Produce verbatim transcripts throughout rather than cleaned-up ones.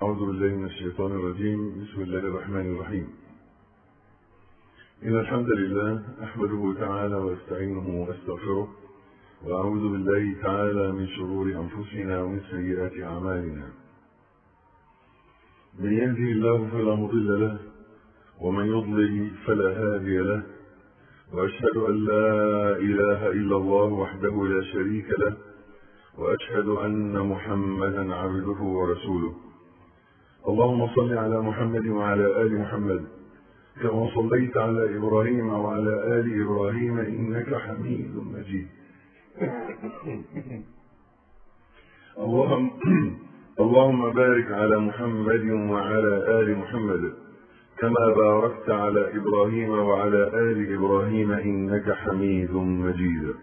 أعوذ بالله من الشيطان الرجيم. بسم الله الرحمن الرحيم. إن الحمد لله أحمده تعالى واستعينه واستغفره، وأعوذ بالله تعالى من شرور أنفسنا ومن سيئات أعمالنا. من يهده الله فلا مضل له، ومن يضلل فلا هادي له، وأشهد أن لا إله إلا الله وحده لا شريك له، وأشهد أن محمدا عبده ورسوله. اللهم صل على محمد وعلى آل محمد كما صليت على إبراهيم وعلى آل إبراهيم إنك حميد مجيد. اللهم اللهم بارك على محمد وعلى آل محمد كما باركت على إبراهيم وعلى آل إبراهيم إنك حميد مجيد.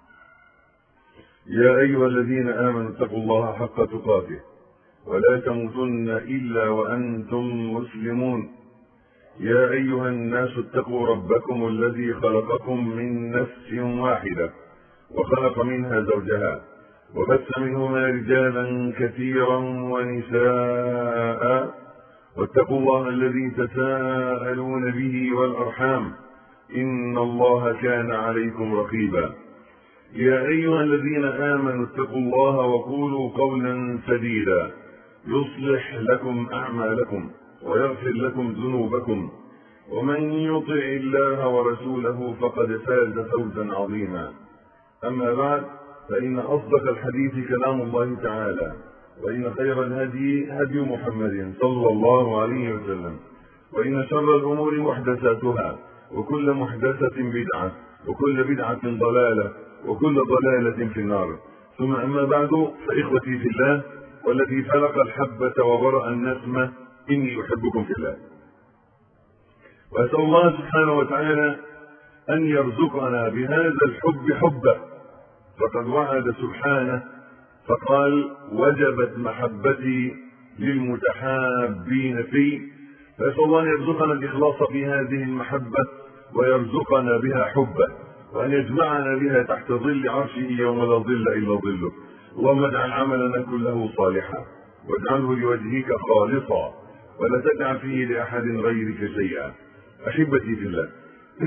يا أيها الذين آمنوا اتقوا الله حق تقاته ولا تموتن إلا وأنتم مسلمون. يا أيها الناس اتقوا ربكم الذي خلقكم من نفس واحدة وخلق منها زوجها وبث منهما رجالا كثيرا ونساء، واتقوا الله الذي تساءلون به والأرحام إن الله كان عليكم رقيبا. يا أيها الذين آمنوا اتقوا الله وقولوا قولا سديدا يصلح لكم أعمالكم ويغفر لكم ذنوبكم، ومن يطع الله ورسوله فقد فاز فوزا عظيما. أما بعد، فإن أصدق الحديث كلام الله تعالى، وإن خير الهدي هدي محمد صلى الله عليه وسلم، وإن شر الأمور محدثاتها، وكل محدثة بدعة، وكل بدعة ضلالة، وكل ضلالة في النار. ثم أما بعد، فإخوتي في الله والذي فلق الحبة وبرأ النسمة، إني أحبكم في الله، وأسأل الله سبحانه وتعالى أن يرزقنا بهذا الحب حبه، فقد وعد سبحانه فقال: وجبت محبتي للمتحابين فيه. فأسأل الله أن يرزقنا الإخلاص في هذه المحبة ويرزقنا بها حبه، وأن يجمعنا بها تحت ظل عرشه يوم لا ظل إلا ظله. اللهم اجعل عملنا كله صالحا، واجعله لوجهك خالصا، ولا تجعل فيه لأحد غيرك شيئا. أحبتي في الله،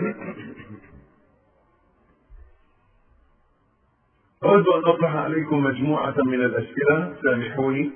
أود أن أطرح عليكم مجموعة من الأسئلة، سامحوني،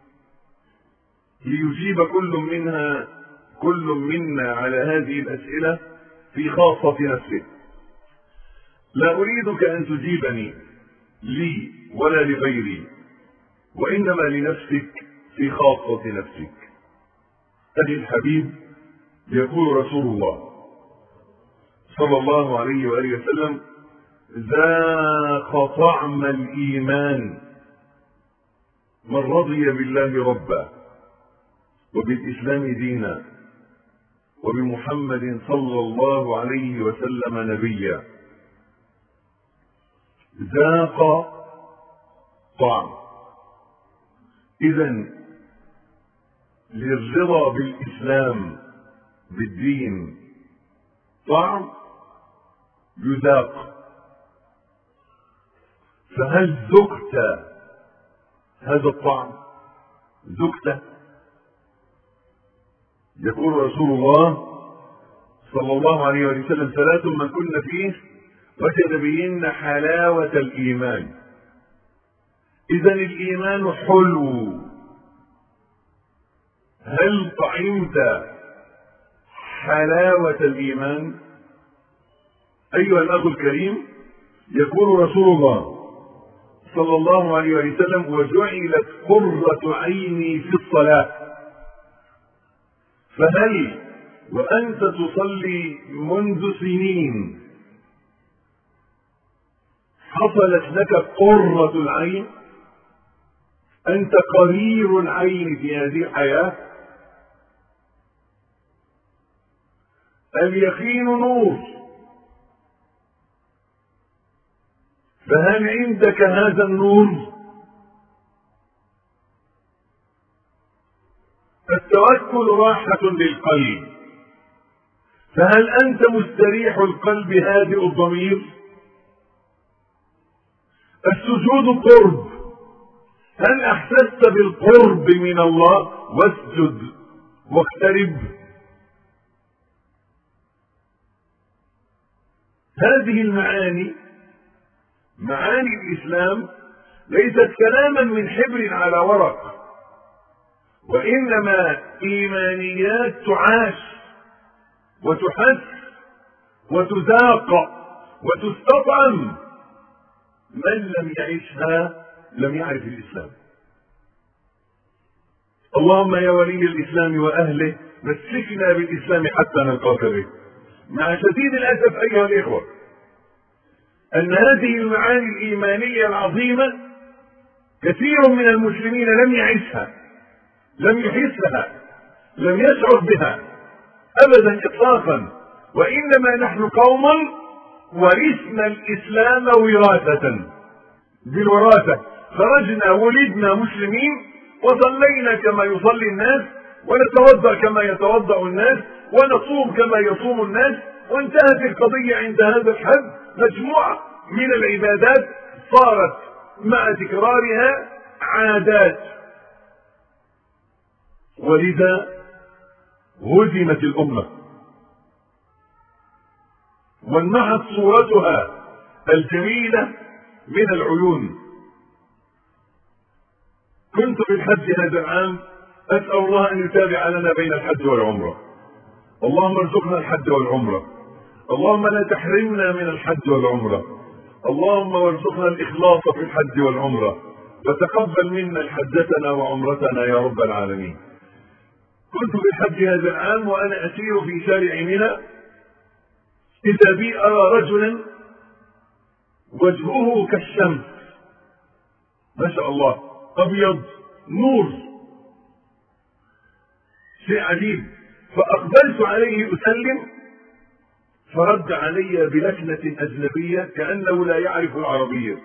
ليجيب كل منها كل منا على هذه الأسئلة في خاصة نفسه. لا أريدك أن تجيبني لي ولا لغيري، وإنما لنفسك في خاصة نفسك. أخي الحبيب، يقول رسول الله صلى الله عليه وآله وسلم: ذاق طعم الإيمان من رضي بالله ربا، وبالإسلام دينا، وبمحمد صلى الله عليه وسلم نبيا. ذاق طعم. إذن للرضا بالإسلام بالدين طعم يذاق. فهل ذقت هذا الطعم؟ ذقت؟ يقول رسول الله صلى الله عليه وسلم: ثلاث من كن فيه وجد بهن حلاوة الإيمان. إذن الإيمان حلو. هل طعمت حلاوة الإيمان؟ أيها الأخ الكريم، يقول رسول الله صلى الله عليه وسلم: وجعلت قرة عيني في الصلاة. فهل وأنت تصلي منذ سنين حصلت لك قرة العين؟ أنت قرير العين في هذه الحياة. اليقين نور. فهل عندك هذا النور؟ التوكل راحة للقلب. فهل أنت مستريح القلب هادئ الضمير؟ السجود قرب. هل احسست بالقرب من الله؟ واسجد واقترب. هذه المعاني، معاني الإسلام، ليست كلاما من حبر على ورق، وإنما إيمانيات تعاش وتحس وتذاق وتستطعم. من لم يعيشها لم يعرف الإسلام. اللهم يا ولي الإسلام وأهله مسكنا بالإسلام حتى نلقاك به. مع شديد الأسف أيها الإخوة أن هذه المعاني الإيمانية العظيمة كثير من المسلمين لم يعيشها، لم يحسها، لم يشعر بها أبدا إطلاقا. وإنما نحن قوم ورثنا الإسلام وراثة، بالوراثة خرجنا ولدنا مسلمين، وصلينا كما يصلي الناس، ونتوضأ كما يتوضأ الناس، ونصوم كما يصوم الناس، وانتهت القضية عند هذا الحد. مجموعة من العبادات صارت مع تكرارها عادات، ولذا هزمت الأمة وانمحت صورتها الجميلة من العيون. كنت في الحج هذا العام أسأل الله أن يتابع لنا بين الحج والعمرة. اللهم ارزقنا الحج والعمرة، اللهم لا تحرمنا من الحج والعمرة، اللهم وارزقنا الإخلاص في الحج والعمرة، وتقبل منا حجتنا وعمرتنا يا رب العالمين. كنت في الحج هذا العام وأنا أسير في شارع منى، إذا بي أرى رجلا وجهه كالشمس، ما شاء الله، أبيض نور، شيء عجيب. فأقبلت عليه أسلم، فرد علي بلكنة أجنبية كأنه لا يعرف العربية،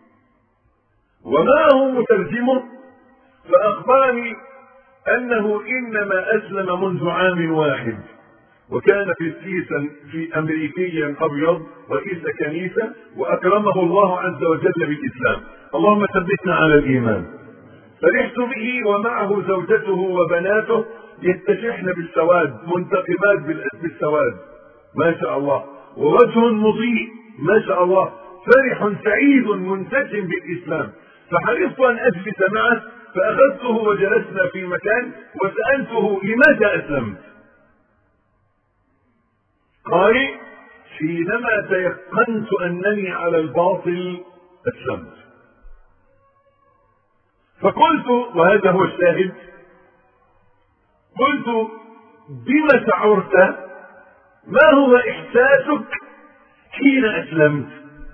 ومعه مترجمه، فأخبرني أنه إنما أسلم منذ عام واحد، وكان في كيسا في أمريكيا أبيض رئيس كنيسة، وأكرمه الله عز وجل بالإسلام. اللهم ثبتنا على الإيمان. فرحت به ومعه زوجته وبناته يستشحن بالسواد، منتقبات بالسواد، ما شاء الله، ووجه مضيء ما شاء الله، فرح سعيد منسجم بالإسلام. فحرصت أن أجلس معه، فأخذته وجلسنا في مكان، وسألته لماذا أسلمت؟ قال حينما تيقنت أنني على الباطل أسلمت. فقلت، وهذا هو الشاهد، قلت بما شعرت؟ ما هو إحساسك حين أسلمت؟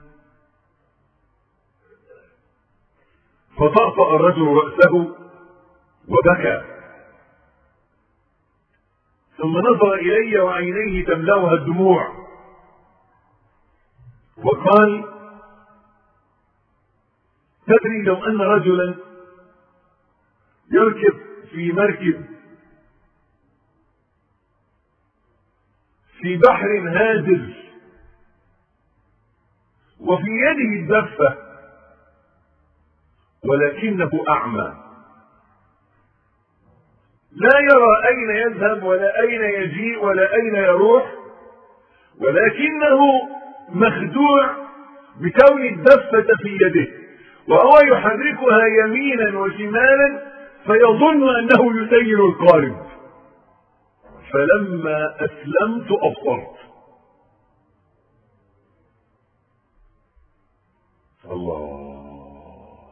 فطأطأ الرجل رأسه وبكى، ثم نظر إلي وعينيه تملأها الدموع، وقال: تدري لو أن رجلا يركب في مركب في بحر هادر وفي يده الدفة ولكنه أعمى، لا يرى أين يذهب ولا أين يجيء ولا أين يروح، ولكنه مخدوع بكون الدفة في يده، وهو يحركها يمينا وشمالا فيظن أنه يسير القارب. فلما أسلمت أبصرت. الله،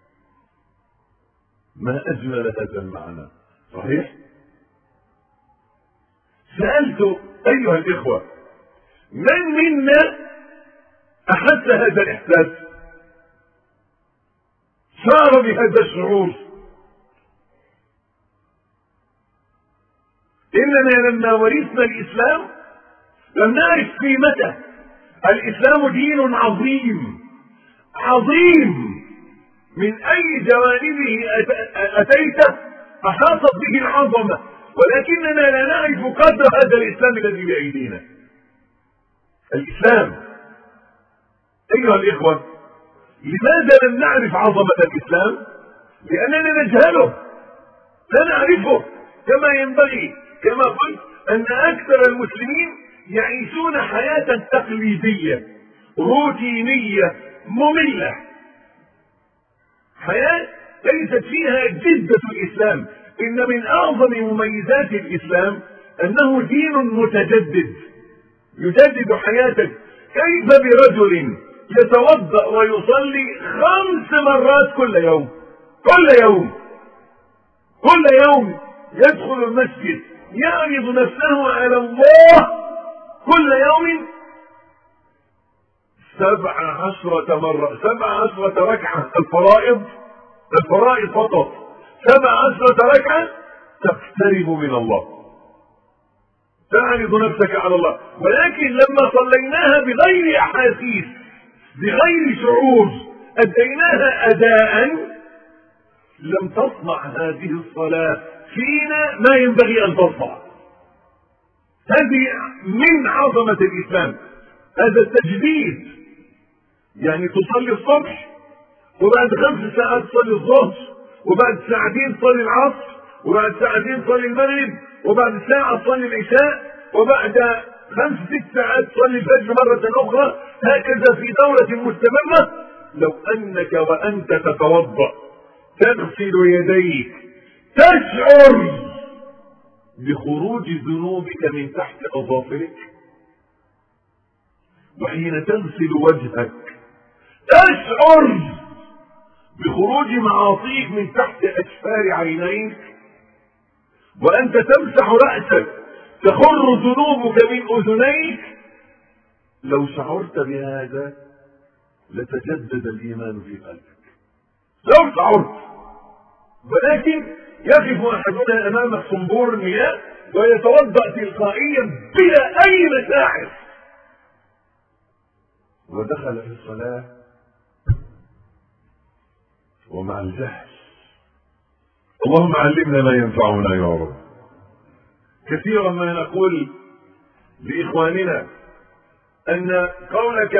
ما أجمل هذا المعنى، صحيح؟ سألت أيها الإخوة: من منا أحس هذا الإحساس؟ شعر بهذا الشعور؟ إننا لما ورثنا الإسلام لم نعرف قيمته. الإسلام دين عظيم عظيم، من أي جوانبه أتيت أحاطت به العظمة، ولكننا لا نعرف قدر هذا الإسلام الذي بأيدينا. الإسلام أيها الإخوة، لماذا لم نعرف عظمة الإسلام؟ لأننا نجهله لا نعرفه كما ينبغي. كما قلت أن أكثر المسلمين يعيشون حياة تقليدية روتينية مملة، حياة ليست فيها جدة الإسلام. إن من أعظم مميزات الإسلام أنه دين متجدد يجدد حياتك. كيف برجل يتوضأ ويصلي خمس مرات كل يوم كل يوم كل يوم يدخل المسجد يعرض نفسه على الله كل يوم سبع عشرة مرة، سبع عشرة ركعة الفرائض الفرائض فقط، سبع عشرة ركعة تقترب من الله، تعرض نفسك على الله. ولكن لما صليناها بغير أحاسيس بغير شعور أديناها أداء لم تصنع هذه الصلاة فينا ما ينبغي أن تصنع. هذه من عظمة الإسلام، هذا التجديد. يعني تصلي الصبح وبعد خمس ساعات تصلي الظهر، وبعد ساعتين تصلي العصر، وبعد ساعتين تصلي المغرب، وبعد ساعة تصلي العشاء، وبعد خمس ست ساعات تصلي الفجر مرة أخرى، هكذا في دورة مستمرة. لو أنك وأنت تتوضأ تغسل يديك تشعر بخروج ذنوبك من تحت أظافرك، وحين تغسل وجهك تشعر بخروج معاصيك من تحت أشفار عينيك، وأنت تمسح رأسك تخر ذنوبك من أذنيك. لو شعرت بهذا لتجدد الإيمان في قلبك لو شعرت. ولكن يقف أحدنا أمام صنبور المياه ويتوضأ تلقائيا بلا أي مشاعر، ودخل في الصلاة ومع الجهل. اللهم علمنا ما ينفعنا يا رب. كثيرا ما نقول لإخواننا أن قولك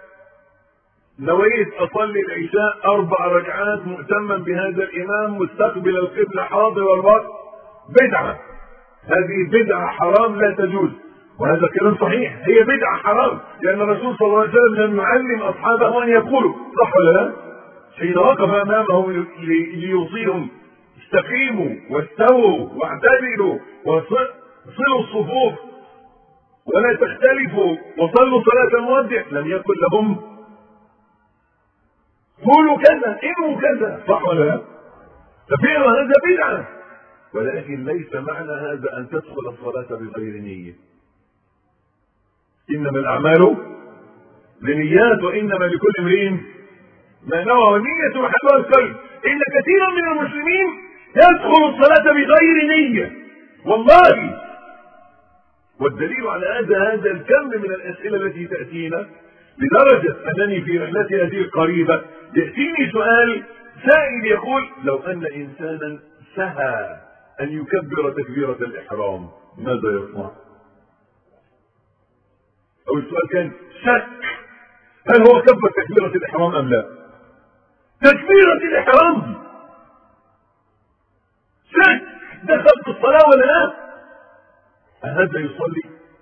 نويت أصلي العشاء أربع ركعات مؤتما بهذا الإمام مستقبل القبلة حاضر والوقت بدعة، هذه بدعة حرام لا تجوز. وهذا كلام صحيح، هي بدعة حرام، لأن الرسول صلى الله عليه وسلم لم يعلم أصحابه أن يقولوا، صح ولا لا؟ حين وقف أمامهم ليوصيهم استقيموا واستووا واعتدلوا وصلوا الصفوف ولا تختلفوا وصلوا صلاة المودع، لم يقل لهم قولوا كذا انوا كذا، صح ولا لا؟ ففعل هذا بدعة. ولكن ليس معنى هذا أن تدخل الصلاة بغير نية. إنما الأعمال بنيات وإنما لكل امرئ ما نوى، والنية محلها القلب. إن كثيرا من المسلمين يدخل الصلاة بغير نية والله. والدليل على هذا هذا الكم من الأسئلة التي تأتينا، لدرجة أنني في رحلتي هذه القريبة يأتيني سؤال سائل يقول: لو أن إنسانا سهى أن يكبر تكبيرة الإحرام ماذا يصنع؟ أو السؤال كان شك هل هو كبر تكبيرة الإحرام أم لا؟ تكبيرة الإحرام شك دخل في الصلاة ولا لا؟ هذا يصلي؟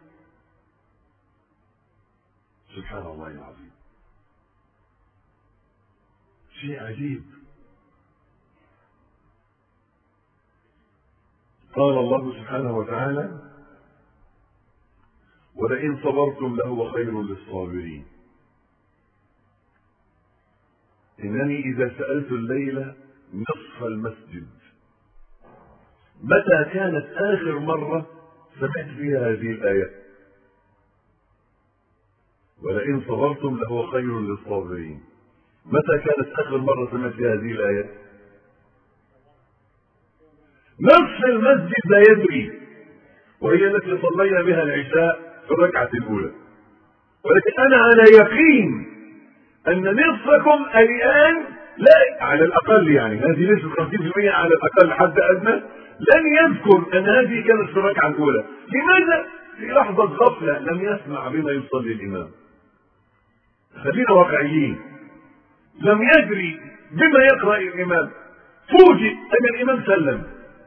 سبحان الله العظيم، شيء عجيب. قال الله سبحانه وتعالى: ولئن صبرتم لهو خير للصابرين. إنني إذا سألت الليلة نصف المسجد متى كانت آخر مرة سمعت فيها هذه الآية؟ ولئن صبرتم لهو خير للصابرين. متى كانت آخر مرة سمعت فيها هذه الآية؟ نصف المسجد لا يدري، وهي التي صلينا بها العشاء في الركعة الأولى. ولكن أنا على يقين أن نصفكم الآن لا على الأقل، يعني هذه نسبة خمسين بالمئة على الأقل حد أدنى، لن يذكر أن هذه كانت في الركعة الأولى. لماذا؟ في لحظة غفلة لم يسمع بما يصلي الإمام. خلينا واقعيين، لم يدري بما يقرأ الإمام، فوجئ ان الامام سلم.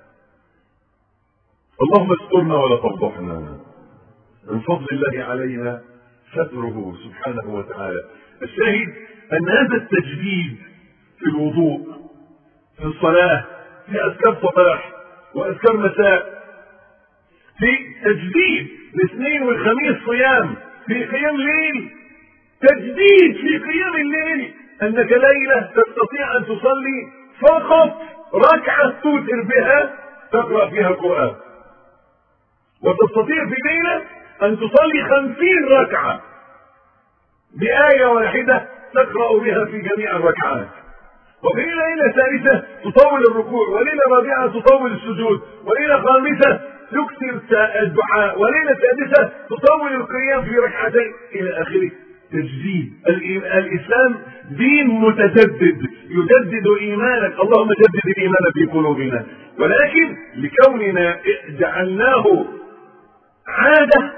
اللهم استرنا ولا تفضحنا. من فضل الله علينا ستره سبحانه وتعالى. الشاهد ان هذا التجديد في الوضوء، في الصلاة، في اذكار صباح واذكار مساء، في تجديد الاثنين والخميس صيام، في قيام ليل تجديد في قيام الليل، انك ليلة تستطيع ان تصلي فقط ركعة توتر بها تقرأ فيها القرآن، وتستطيع في ليلة ان تصلي خمسين ركعة بآية واحدة تقرأ بها في جميع الركعات، وفي ليلة ثالثة تطول الركوع، وليلة رابعة تطول السجود، وليلة خامسة تكثر الدعاء، وليلة سادسة تطول القيام في ركعتين إلى آخره. تجديد. الإسلام دين متجدد يجدد إيمانك. اللهم جدد الإيمان في قلوبنا. ولكن لكوننا جعلناه عادة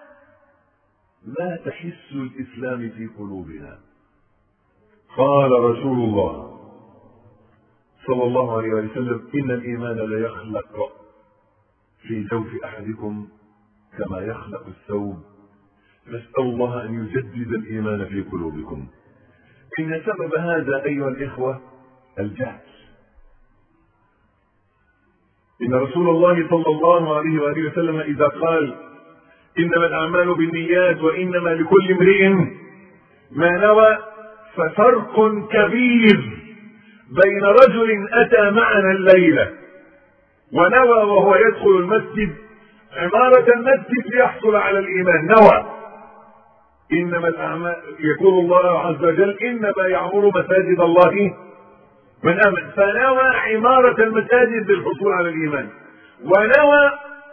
لا تحس الإسلام في قلوبنا. قال رسول الله صلى الله عليه وسلم: إن الإيمان لا يخلق في جوف أحدكم كما يخلق الثوب، نسأل الله أن يجدد الإيمان في قلوبكم. إن سبب هذا أيها الإخوة الجهل. إن رسول الله صلى الله عليه وآله وسلم إذا قال: إنما الأعمال بالنيات وإنما لكل امرئ ما نوى، ففرق كبير بين رجل أتى معنا الليلة ونوى وهو يدخل المسجد عمارة المسجد ليحصل على الإيمان، نوى. إنما الأعمال، يقول الله عز وجل: إنما يعمر مساجد الله من آمن، فنوى عمارة المساجد للحصول على الإيمان، ونوى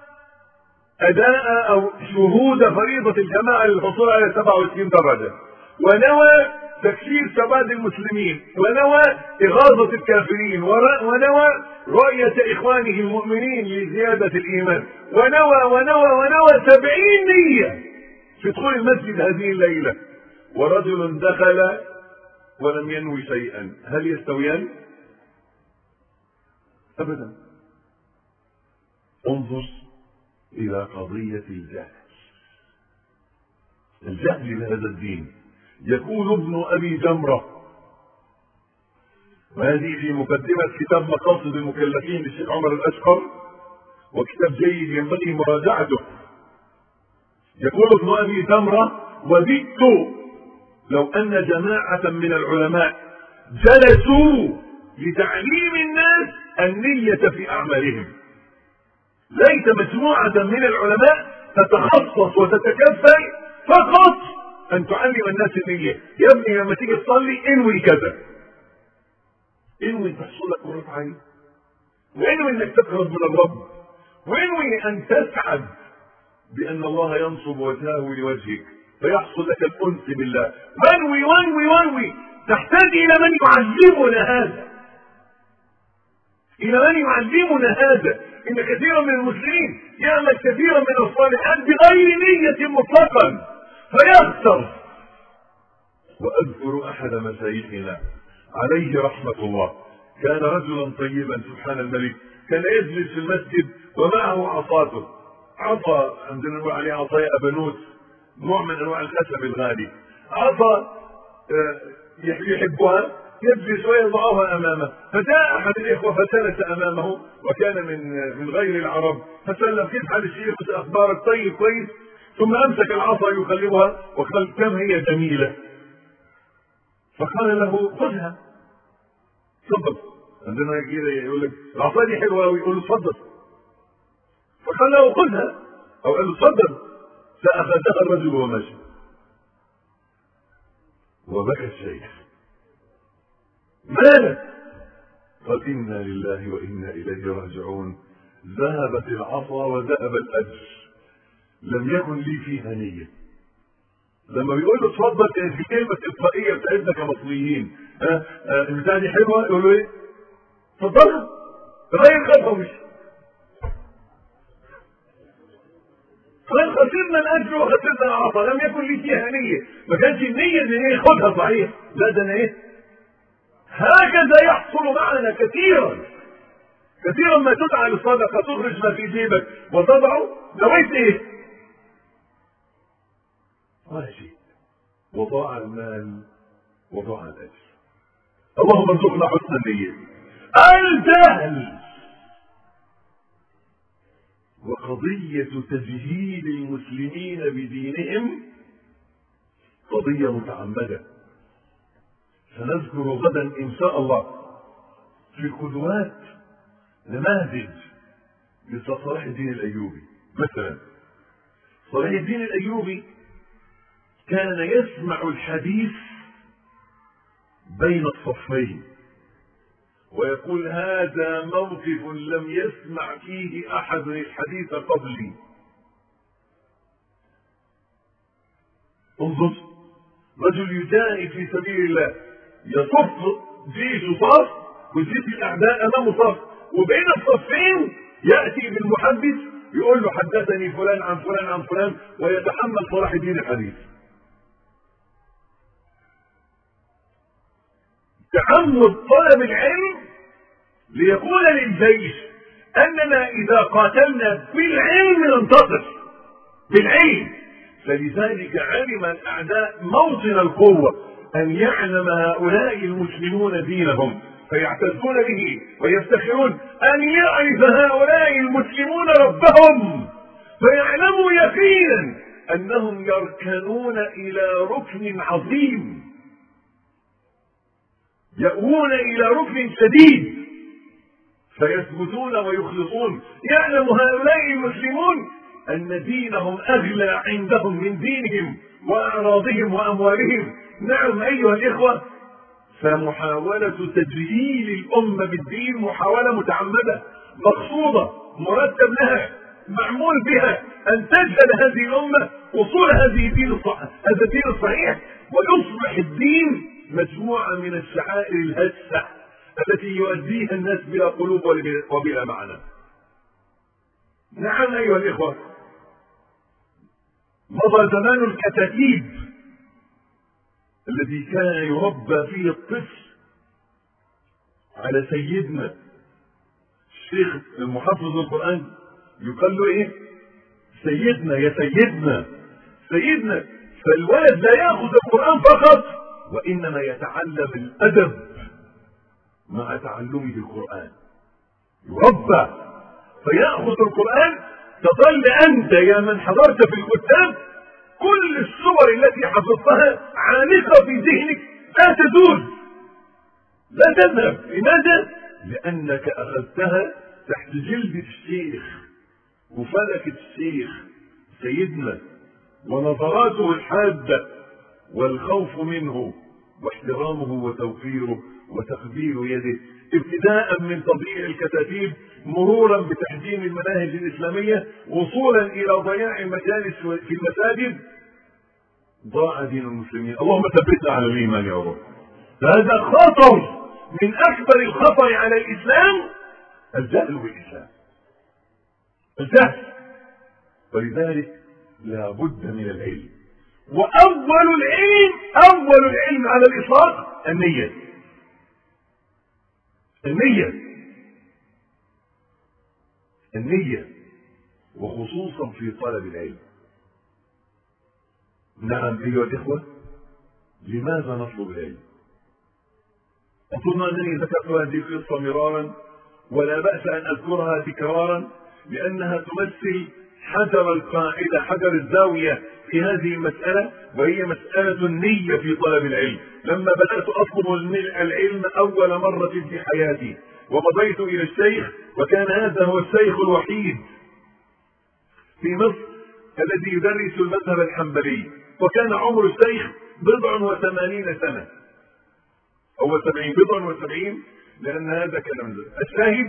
أداء أو شهود فريضة الجماعة للحصول على سبعة وعشرين درجة، ونوى تكفير سواد المسلمين، ونوى إغاظة الكافرين، ونوى رؤية إخوانه المؤمنين لزيادة الإيمان، ونوى ونوى ونوى سبعين نية في دخول المسجد هذه الليلة. ورجل دخل ولم ينوي شيئا، هل يستويان؟ أبدا. انظر إلى قضية الجهل. الجهل بهذا الدين. يقول ابن أبي جمرة، وهذه في مقدمة كتاب مقاصد المكلفين للشيخ عمر الأشقر، وكتاب جيد ينبغي مراجعته. يقول ابن أبي جمرة: وددت لو أن جماعة من العلماء جلسوا لتعليم الناس النية في أعمالهم. ليس مجموعة من العلماء تتخصص وتتكفل فقط أن تعلم الناس النية. يا ابني لما تيجي تصلي انوي كذا، انوي تحصل لك قرة عين، وانوي انك تقرب من الرب، وانوي ان تسعد بأن الله ينصب وجهه لوجهك فيحصل لك الأنس بالله. وانوي وانوي وانوي. تحتاج إلى من يعلمنا هذا، إلى من يعلمنا هذا. إن كثيرا من المسلمين يعمل كثيرا من الصالحات بغير نية مطلقا فيخسر. وأذكر أحد مشايخنا عليه رحمة الله، كان رجلا طيبا سبحان الملك، كان يجلس في المسجد ومعه عصاته، عصا عندنا نقول عليه عصايا أبنوت، نوع من أنواع الخشب الغالي، عصا يحبها، يجلس ويضعها أمامه. فجاء أحد الإخوة فجلس أمامه، وكان من من غير العرب، فسلم: كيف حال الشيخ، أخبارك؟ طيب كويس. ثم أمسك العصا يقلبها وقال: كم هي جميلة. فقال له: خذها، تفضل. عندنا كده يقول لك العصا دي حلوة، ويقول له تفضل. فقال له: خذها، أو قال له تفضل. فأخذها الرجل ومشى. وبكى الشيخ: ماذا؟ قال: إنا لله وإنا إليه راجعون، ذهبت العصا وذهب الأجر، لم يكن لي فيها نية. لما بيقول له اتفضل في كلمة تلقائية بتاعتنا كمصريين، ها البتاعة دي حلوة، يقول له ايه؟ اتفضلها. غير خلفه ومشي. قال: خسرنا الأجر وخسرنا العصا، لم يكن لي فيها نية. ما كانش النية ان هي خدها صحيح، لا ده انا ايه؟ هكذا يحصل معنا كثيرا كثيرا ما تدعى للصدقة، تخرج ما في جيبك وتضعه، نويت ايه؟ ولا شيء، وضاع المال وضاع الاجر. اللهم ارزقنا حسن النية. الجهل وقضية تجهيل المسلمين بدينهم قضية متعمدة، سنذكر غدا ان شاء الله في قدوات نماذج لصلاح الدين الايوبي. مثلا صلاح الدين الايوبي كان يسمع الحديث بين الصفين ويقول هذا موقف لم يسمع فيه احد الحديث قبلي. انظر، رجل يجاهد في سبيل الله، يصف جيش صف وجيش الاعداء امامه صف، وبين الصفين ياتي بالمحدث يقول له حدثني فلان عن فلان عن فلان، ويتحمل صلاح الدين الحديث. تعمد طلب العلم ليقول للجيش اننا اذا قاتلنا بالعلم ننتصر بالعلم. فلذلك علم الاعداء موطن القوه، ان يعلم هؤلاء المسلمون دينهم فيعتزون به ويفتخرون، ان يعرف هؤلاء المسلمون ربهم فيعلموا يقينا انهم يركنون الى ركن عظيم، يأوون الى ركن شديد فيثبتون ويخلصون. يعلم هؤلاء المسلمون ان دينهم اغلى عندهم من دينهم واعراضهم واموالهم. نعم ايها الاخوه، فمحاولة تجهيل الامة بالدين محاولة متعمدة مقصودة مرتب لها معمول بها ان تجهل هذه الامة وصول هذه الدين الصحيح، هذا الدين الصحيح، ويصبح الدين مجموعة من الشعائر الهشة التي يؤديها الناس بلا قلوب وبلا معنى. نعم ايها الاخوة، مضى زمان الكتاتيب الذي كان يربى فيه الطفل على سيدنا الشيخ المحفظ القرآن، يقال له ايه؟ سيدنا، يا سيدنا سيدنا. فالولد لا يأخذ القرآن فقط، وإنما يتعلم الأدب مع تعلمه القرآن، يربى فيأخذ القرآن. تظل أنت يا من حضرت في الكتاب كل الصور التي حفظتها عالقة في ذهنك لا تزول لا تذهب. لماذا؟ لأنك أخذتها تحت جلد الشيخ وفلكة الشيخ سيدنا، ونظراته الحادة والخوف منه واحترامه وتوقيره وتقبيل يده، ابتداء من تضييع الكتاتيب مرورا بتحجيم المناهج الإسلامية وصولا إلى ضياع المجالس في المساجد. ضاع دين المسلمين. اللهم ثبتنا على الإيمان يا رب. فهذا خطر من أكبر الخطر على الإسلام، الجهل بالإسلام، الجهل. ولذلك لا بد من العلم، وأول العلم أول العلم على الإطلاق النية. النية النية وخصوصا في طلب العلم. نعم أيها الإخوة، لماذا نطلب العلم؟ أظن أنني ذكرت هذه القصة مرارا ولا بأس أن أذكرها تكرارا، لأنها تمثل حجر القاعدة، حجر الزاوية في هذه المسألة، وهي مسألة النية في طلب العلم. لما بدأت أطلب العلم أول مرة في حياتي ومضيت إلى الشيخ، وكان هذا هو الشيخ الوحيد في مصر الذي يدرس المذهب الحنبلي، وكان عمر الشيخ بضع وثمانين سنة أو سبعين، بضع وسبعين، لأن هذا كلام الشاهد.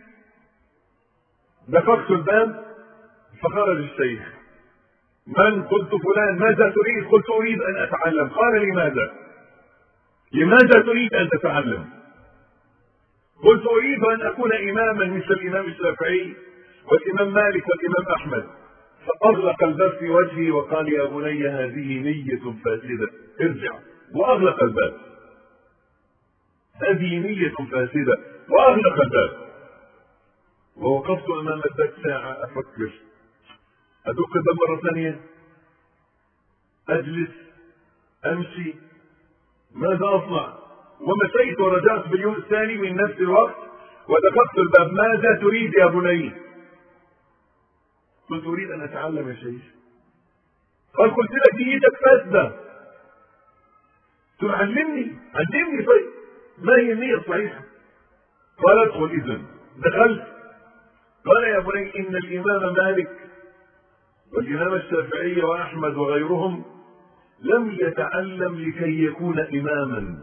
دققت الباب فخرج الشيخ. من؟ قلت فلان. ماذا تريد؟ قلت أريد أن أتعلم. قال لماذا؟ لماذا تريد أن تتعلم؟ قلت أريد أن أكون إماما مثل الإمام الشافعي والإمام مالك والإمام أحمد. فأغلق الباب في وجهي وقال يا بني هذه نية فاسدة، ارجع، وأغلق الباب. هذه نية فاسدة وأغلق الباب. ووقفت أمام الباب ساعة أفكر، أدق الباب مرة ثانية، أجلس، أمشي، ماذا أصنع؟ ومشيت ورجعت باليوم الثاني من نفس الوقت ودققت الباب. ماذا تريد يا بني؟ قلت أريد أن أتعلم يا شيخ. قال قلت لك نيتك فاسدة. تعلمني علمني. طيب ما هي النية الصحيحة؟ قال ادخل. إذن دخلت. قال يا بني إن الإمام مالك والإمام الشافعي وأحمد وغيرهم لم يتعلم لكي يكون إماما،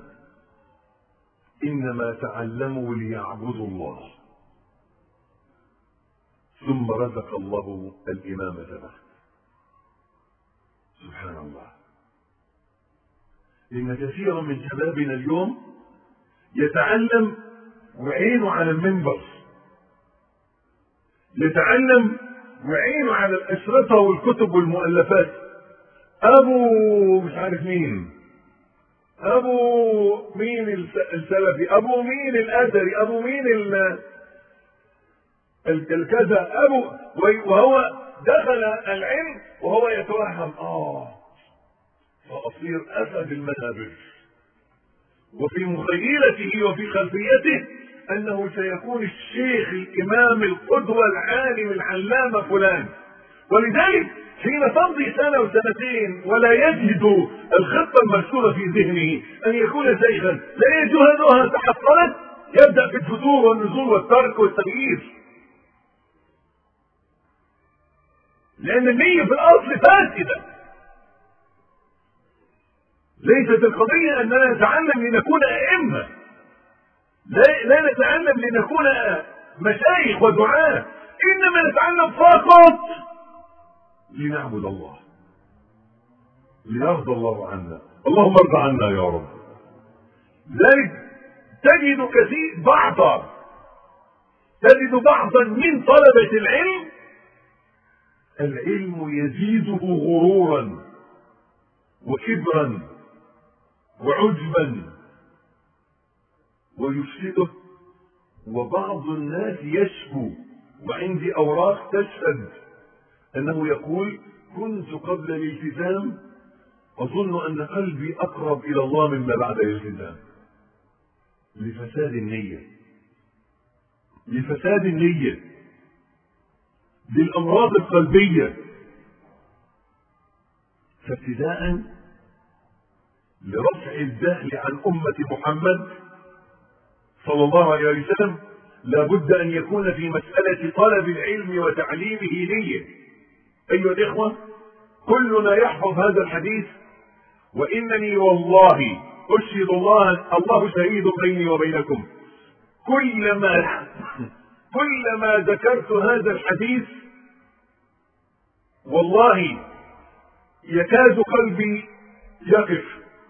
إنما تعلموا ليعبدوا الله، ثم رزق الله الإمامة له. سبحان الله. إن كثيرا من شبابنا اليوم يتعلم وعينه على المنبر، يتعلم وعينه على الأشرطة والكتب والمؤلفات. أبو مش عارف مين، أبو مين السلفي، أبو مين الأثري، أبو مين الكذا، أبو، وهو دخل العلم وهو يتوهم آه فأصير أسد المنابر، وفي مخيلته وفي خلفيته أنه سيكون الشيخ الإمام القدوة العالم العلامة فلان. ولذلك حين تمضي سنة وسنتين ولا يجد الخطة المرسومة في ذهنه أن يكون شيخا، لا يجد أنها تحصلت، يبدأ في الفتور والنزول والترك والتغيير، لأن النية في الأصل فاسدة. ليست القضية أننا نتعلم لنكون أئمة، لا, لا نتعلم لنكون مشايخ ودعاة، إنما نتعلم فقط لنعبد الله، ليرضى الله عنا. اللهم ارضى عنا يا رب. ذلك تجد كثير بعضا تجد بعضا من طلبة العلم العلم يزيده غرورا وكبرا وعجبا ويفسده. وبعض الناس يشكو، وعندي أوراق تشهد أنه يقول كنت قبل الالتزام أظن أن قلبي أقرب إلى الله مما بعد الالتزام، لفساد النية، لفساد النية، للأمراض القلبية. فابتداء لرفع الجهل عن أمة محمد صلى الله عليه وسلم لابد أن يكون في مسألة طلب العلم وتعليمه نية. أيها الإخوة، كلنا يحفظ هذا الحديث، وإنني والله أشهد الله الله شهيد بيني وبينكم، كلما كلما ذكرت هذا الحديث والله يكاد قلبي يقف،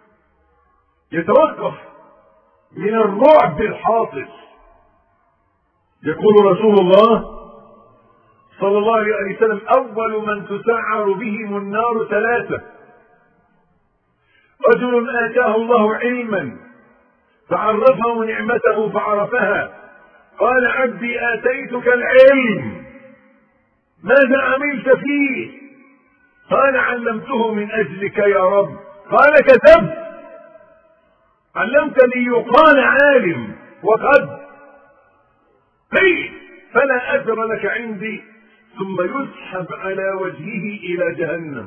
يتوقف من الرعب الحاصل. يقول رسول الله صلى الله عليه وسلم أول من تسعر بهم النار ثلاثة: رجل آتاه الله علما فعرفه نعمته فعرفها، قال عبدي آتيتك العلم ماذا عملت فيه؟ قال علمته من أجلك يا رب. قال كذبت، علمتني يقال عالم وقد ليس فلا أجر لك عندي، ثم يسحب على وجهه إلى جهنم.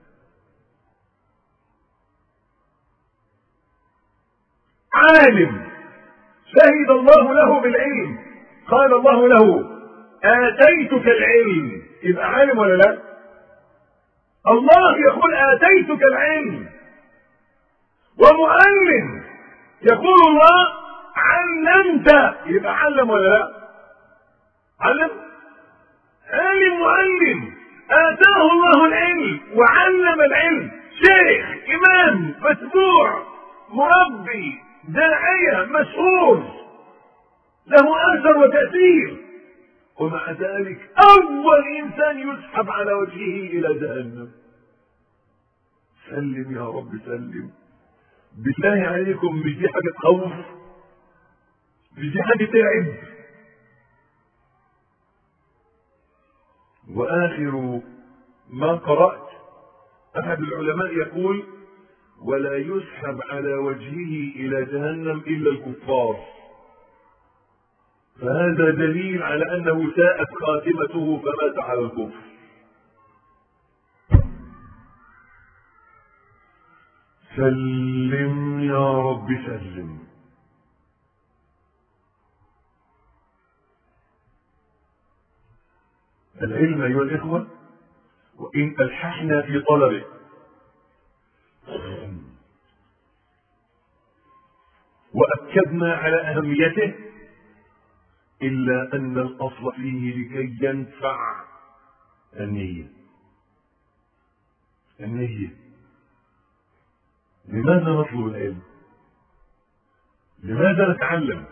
عالم شهد الله له بالعلم، قال الله له آتيتك العلم، يبقى عالم ولا لا؟ الله يقول آتيتك العلم. ومعلم يقول الله علمت، يبقى علم ولا لا؟ علم. عالم معلم، آتاه الله العلم وعلم العلم، شيخ، إمام، متبوع، مربي، داعية، مشهور، له أثر وتأثير، ومع ذلك أول إنسان يسحب على وجهه إلى جهنم. سلم يا رب سلم. بالله عليكم، مش دي حاجة خوف؟ في حد تعب. وآخر ما قرأت أحد العلماء يقول: ولا يسحب على وجهه إلى جهنم إلا الكفار. فهذا دليل على أنه ساءت خاتمته فمات على الكفر. سلم يا رب سلم. العلم أيها الإخوة وإن ألححنا في طلبه وأكدنا على أهميته إلا أن الأصل فيه لكي ينفع النية. النية. لماذا نطلب العلم؟ لماذا نتعلم؟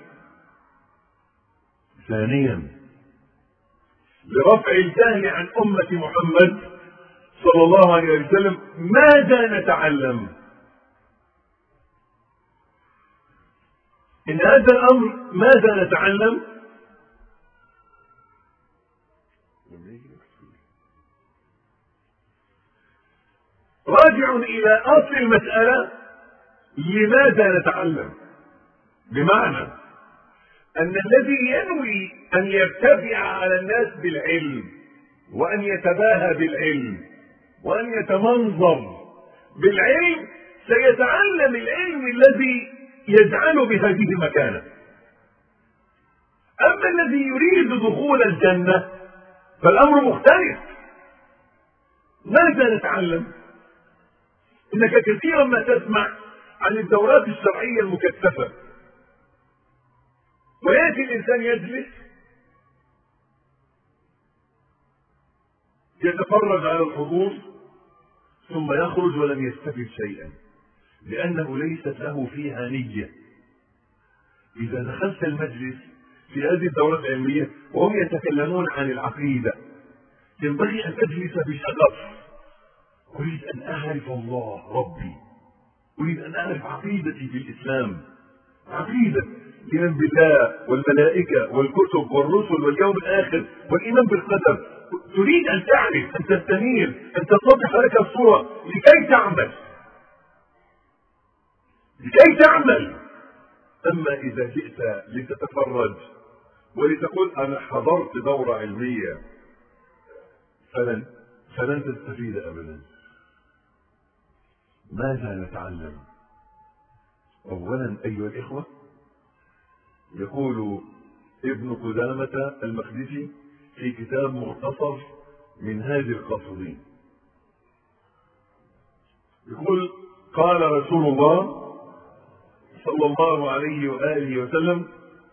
ثانيا لرفع الجهل عن أمة محمد صلى الله عليه وسلم. ماذا نتعلم؟ إن هذا الأمر ماذا نتعلم؟ راجع إلى أصل المسألة. لماذا نتعلم؟ بمعنى أن الذي ينوي أن يرتفع على الناس بالعلم وأن يتباهى بالعلم وأن يتمنظر بالعلم سيتعلم العلم الذي يجعله بهذه المكانة. أما الذي يريد دخول الجنة فالأمر مختلف. ماذا نتعلم؟ إنك كثيرا ما تسمع عن الدورات الشرعية المكثفة، ويأتي الإنسان يجلس يتفرج على الحضور ثم يخرج ولم يستفد شيئا، لأنه ليست له فيها نية. إذا دخلت المجلس في هذه الدورات العلمية وهم يتكلمون عن العقيدة ينبغي أن تجلس بشغف. أريد أن أعرف الله ربي، أريد أن أعرف عقيدتي في الإسلام، عقيدة الإيمان بالله والملائكة والكتب والرسل واليوم الآخر والإيمان بالقدر. تريد أن تعرف، أن تستنير، أن تتضح لك الصورة لكي تعمل لكي تعمل. أما إذا جئت لتتفرج ولتقول أنا حضرت دورة علمية فلن فلن تستفيد أبدا. ماذا نتعلم؟ أولا أيها الإخوة، يقول ابن قدامة المقدسي في كتاب مختصر منهاج القاصدين، يقول: قال رسول الله صلى الله عليه وآله وسلم: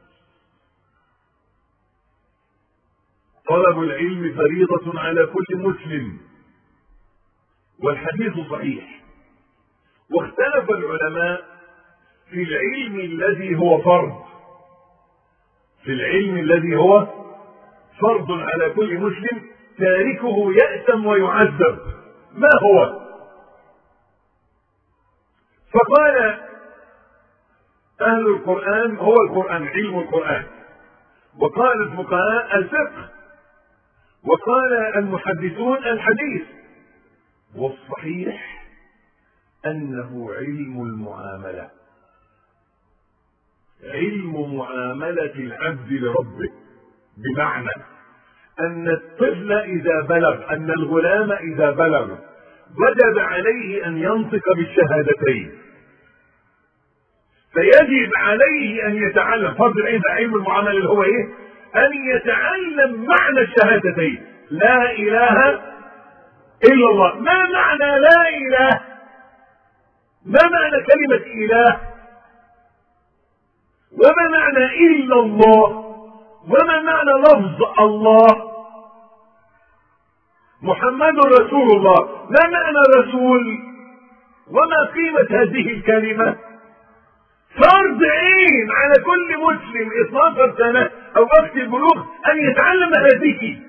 طلب العلم فريضة على كل مسلم. والحديث صحيح. واختلف العلماء في العلم الذي هو فرض في العلم الذي هو فرض على كل مسلم تاركه يأثم ويعذب، ما هو؟ فقال أهل القرآن هو القرآن، علم القرآن. وقال الفقهاء الفقه. وقال المحدثون الحديث. والصحيح أنه علم المعاملة، علم معاملة العبد لربه. بمعنى أن الطفل إذا بلغ، أن الغلام إذا بلغ وجب عليه أن ينطق بالشهادتين، فيجب عليه أن يتعلم. فرض العين علم المعاملة اللي هو إيه؟ أن يتعلم معنى الشهادتين، لا إله إلا الله. ما معنى لا إله؟ ما معنى كلمة إله؟ وما معنى إلا الله؟ وما معنى لفظ الله؟ محمد رسول الله، ما معنى رسول؟ وما قيمة هذه الكلمة؟ فرض عين على كل مسلم اثنتا عشرة سنة أو وقت البلوغ أن يتعلم هذه.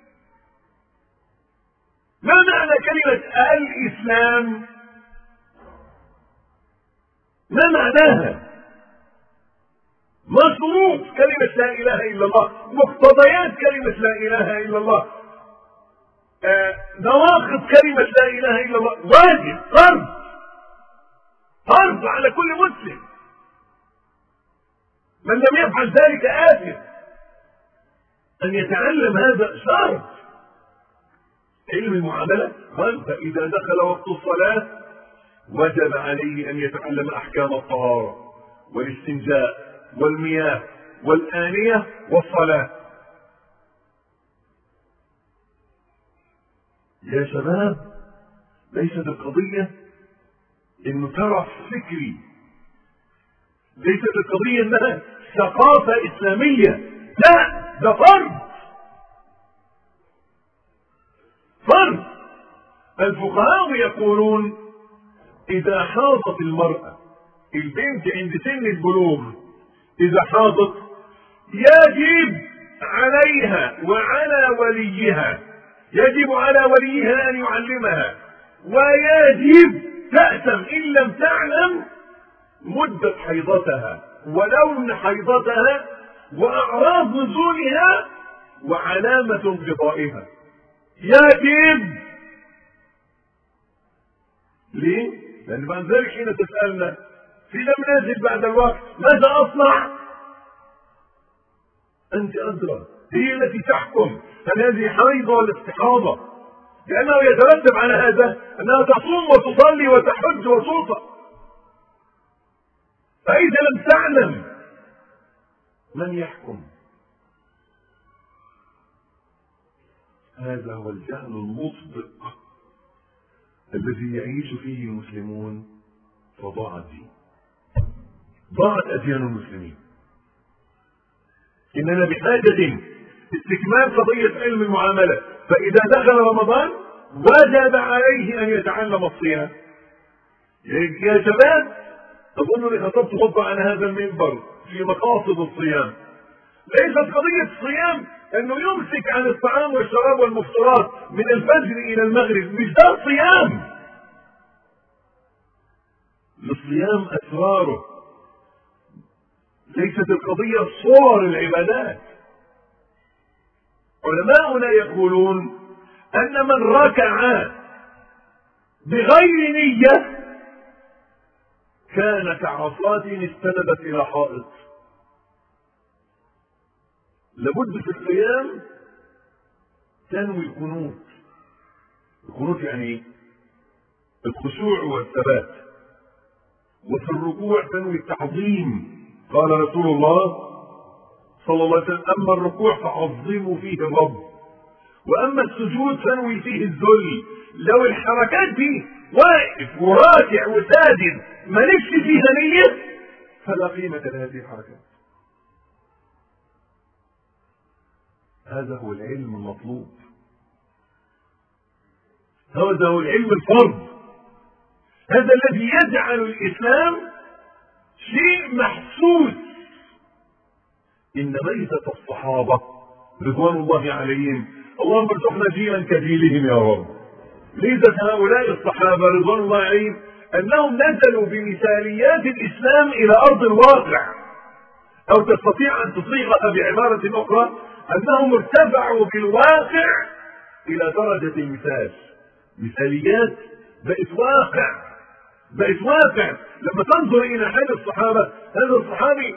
ما معنى كلمة الإسلام؟ ما معناها؟ ما شروط كلمة لا إله إلا الله، مقتضيات كلمة لا إله إلا الله، آه نواقض كلمة لا إله إلا الله، واجب فرض فرض على كل مسلم. من لم يفعل ذلك آثم. أن يتعلم هذا شرط. علم المعاملة قال فإذا دخل وقت الصلاة وجب عليه أن يتعلم أحكام الطهارة والاستنجاء والمياه والآنية والصلاة. يا شباب، ليست القضية إنه ترف فكري، ليست القضية إنها ثقافة إسلامية، لا، ده فرض فرض. الفقهاء يقولون إذا حاضت المرأة، البنت عند سن البلوغ إذا حاضت يجب عليها وعلى وليها، يجب على وليها أن يعلمها، ويجب تأثم إن لم تعلم مدة حيضتها ولون حيضتها وأعراض نزولها وعلامة انقضائها. يجب. ليه؟ لأن بعد ذلك حين تسألنا في دم نازل بعد الوقت ماذا أصنع؟ أنت أدرى، هي التي تحكم هل هذه حيض ولا استحاضة، لأنه يترتب على هذا أنها تصوم وتصلي وتحج وتوطأ. فإذا لم تعلم من يحكم؟ هذا هو الجهل المطبق الذي يعيش فيه المسلمون، فضاعت دين، ضاعت أديان المسلمين. إننا بحاجة استكمال قضية علم المعاملة. فإذا دخل رمضان وجب عليه أن يتعلم الصيام. يا شباب، أظنني خطبت خطبة عن هذا المنبر في مقاصد الصيام. ليست قضية الصيام أنه يمسك عن الطعام والشراب والمفطرات من الفجر إلى المغرب، مش ده الصيام. الصيام أسراره، ليست القضية صور العبادات. علماؤنا يقولون أن من ركع بغير نية كان كعصاة استندت إلى حائط. لابد في الصيام تنوي القنوت. القنوت يعني الخشوع والثبات، وفي الركوع تنوي التعظيم. قال رسول الله صلى الله عليه وسلم أما الركوع فعظموا فيه الرب، وأما السجود تنوي فيه الذل. لو الحركات دي واقف وراكع وساجد مالكش فيها نية فلا قيمة لهذه الحركات. هذا هو العلم المطلوب، هذا هو العلم الفرض، هذا الذي يجعل الإسلام شيء محسوس. إن ميتة الصحابة رضوان الله عليهم، اللهم ارزقنا جيلا كجيلهم يا رب. ميزة هؤلاء الصحابة رضوان الله عليهم أنهم نزلوا بمثاليات الإسلام إلى أرض الواقع، أو تستطيع أن تصيغها بعبارة أخرى أنهم ارتفعوا بالواقع إلى درجة المثال. مثاليات بقت واقع، بقت واقع. لما تنظر إلى حال الصحابة، هذا الصحابي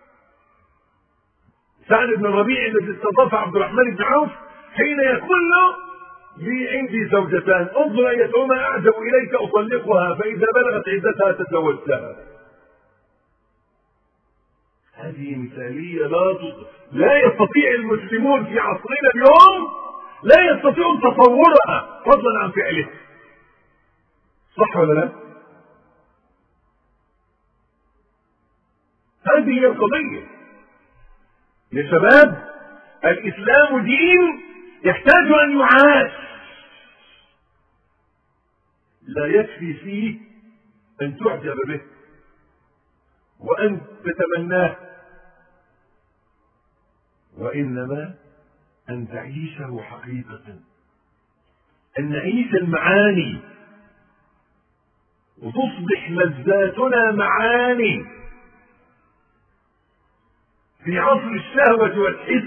سعد بن الربيع الذي استضاف عبد الرحمن بن عوف حين يقول له لي عندي زوجتان انظر ايتهما اعجب اليك اطلقها فاذا بلغت عدتها تزوجتها. هذه مثاليه لا لا يستطيع المسلمون في عصرنا اليوم لا يستطيعون تصورها فضلا عن فعله. صح ولا لا؟ هذه هي القضيه يا شباب. الإسلام دين يحتاج أن يعاش، لا يكفي فيه أن تعجب به وأن تتمناه، وإنما أن تعيشه حقيقة، أن نعيش المعاني وتصبح لذاتنا معاني. في عصر الشهوة والحس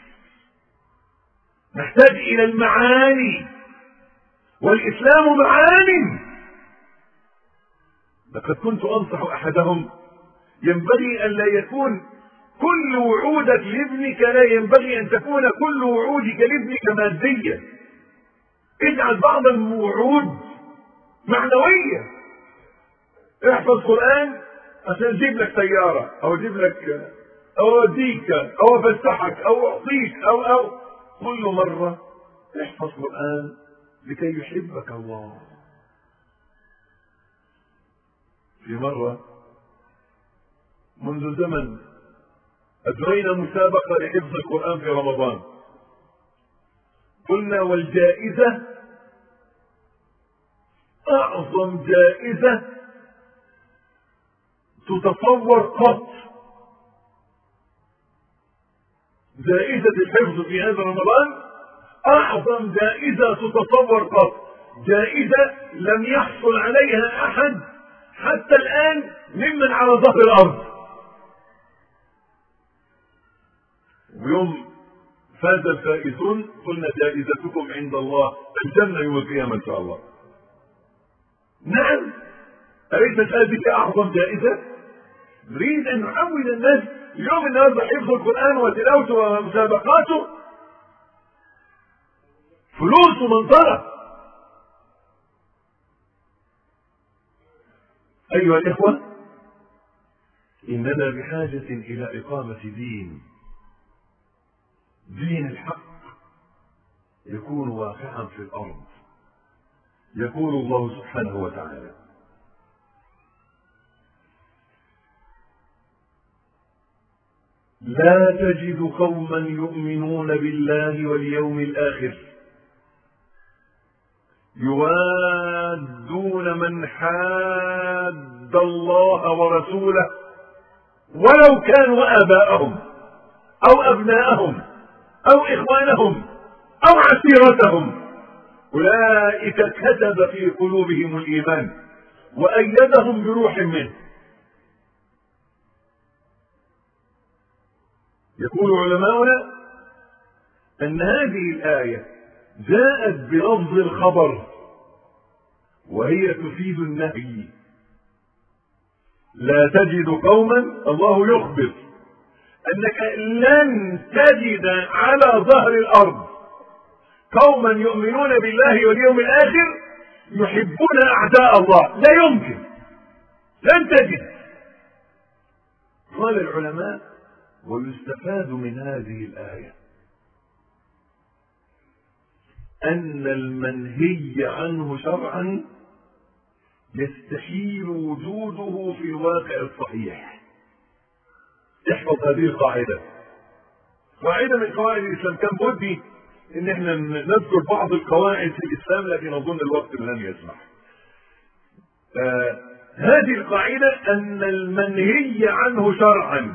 نحتاج إلى المعاني، والإسلام معاني. لقد كنت أنصح أحدهم ينبغي أن لا يكون كل وعودك لابنك، لا ينبغي أن تكون كل وعودك لابنك مادية. اجعل بعض الوعود معنوية. احفظ قرآن عشان اجيب لك سيارة، او اجيب لك، او اوديك، او افسحك، او اعطيك، او او كل مرة احفظ قرآن لكي يحبك الله. في مرة منذ زمن أجرينا مسابقة لحفظ القرآن في رمضان. قلنا والجائزة أعظم جائزة تتصور قط. جائزة الحفظ في هذا رمضان أعظم جائزة تتصور قط، جائزة لم يحصل عليها أحد حتى الآن ممن على ظهر الأرض. ويوم فاز الفائزون قلنا جائزتكم عند الله الجنة يوم القيامة إن شاء الله. نعم، أليست هذه أعظم جائزة؟ نريد أن نحول الناس اليوم النهارده حفظ القرآن وتلاوته ومسابقاته فلوس ومنظرة. أيها الإخوة، إننا بحاجة إلى إقامة دين، دين الحق يكون واقعا في الأرض. يقول الله سبحانه وتعالى: لا تجد قوما يؤمنون بالله واليوم الآخر يوادون من حاد الله ورسوله ولو كانوا آباءهم أو أبناءهم أو إخوانهم أو عشيرتهم أولئك كتب في قلوبهم الإيمان وأيدهم بروح منه. يقول علماؤنا أن هذه الآية جاءت بلفظ الخبر وهي تفيد النهي. لا تجد قوما، الله يخبر أنك لن تجد على ظهر الأرض قوما يؤمنون بالله واليوم الآخر يحبون أعداء الله، لا يمكن، لن تجد. قال العلماء: ويستفاد من هذه الآية أن المنهي عنه شرعا يستحيل وجوده في الواقع الصحيح. احفظ هذه القاعدة، قاعدة من قواعد الإسلام. كان بدي إن احنا نذكر بعض القواعد في الإسلام لكن أظن الوقت لن يسمح. آه هذه القاعدة أن المنهي عنه شرعا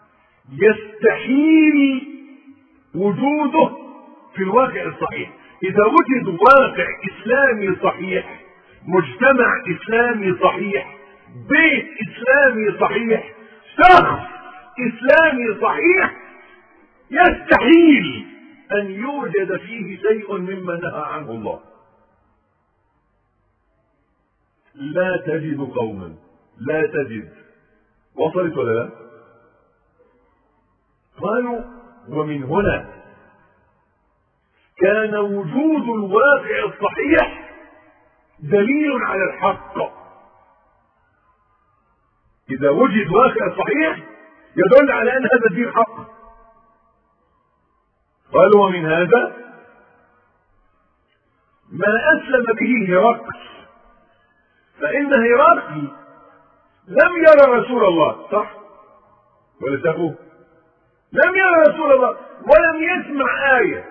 يستحيل وجوده في الواقع الصحيح. إذا وجد واقع إسلامي صحيح، مجتمع إسلامي صحيح، بيت إسلامي صحيح، شخص إسلامي صحيح، يستحيل أن يوجد فيه شيء مما نهى عنه الله. لا تجد قوما، لا تجد، وصلت ولا لا؟ قالوا: ومن هنا كان وجود الواقع الصحيح دليل على الحق. إذا وجد واقع صحيح يدل على أن هذا الدين حق. قالوا: ومن هذا ما أسلم به هرقل، فإن هرقل لم يرى رسول الله، صح ولا تقول؟ لم يرى رسول الله ولم يسمع آية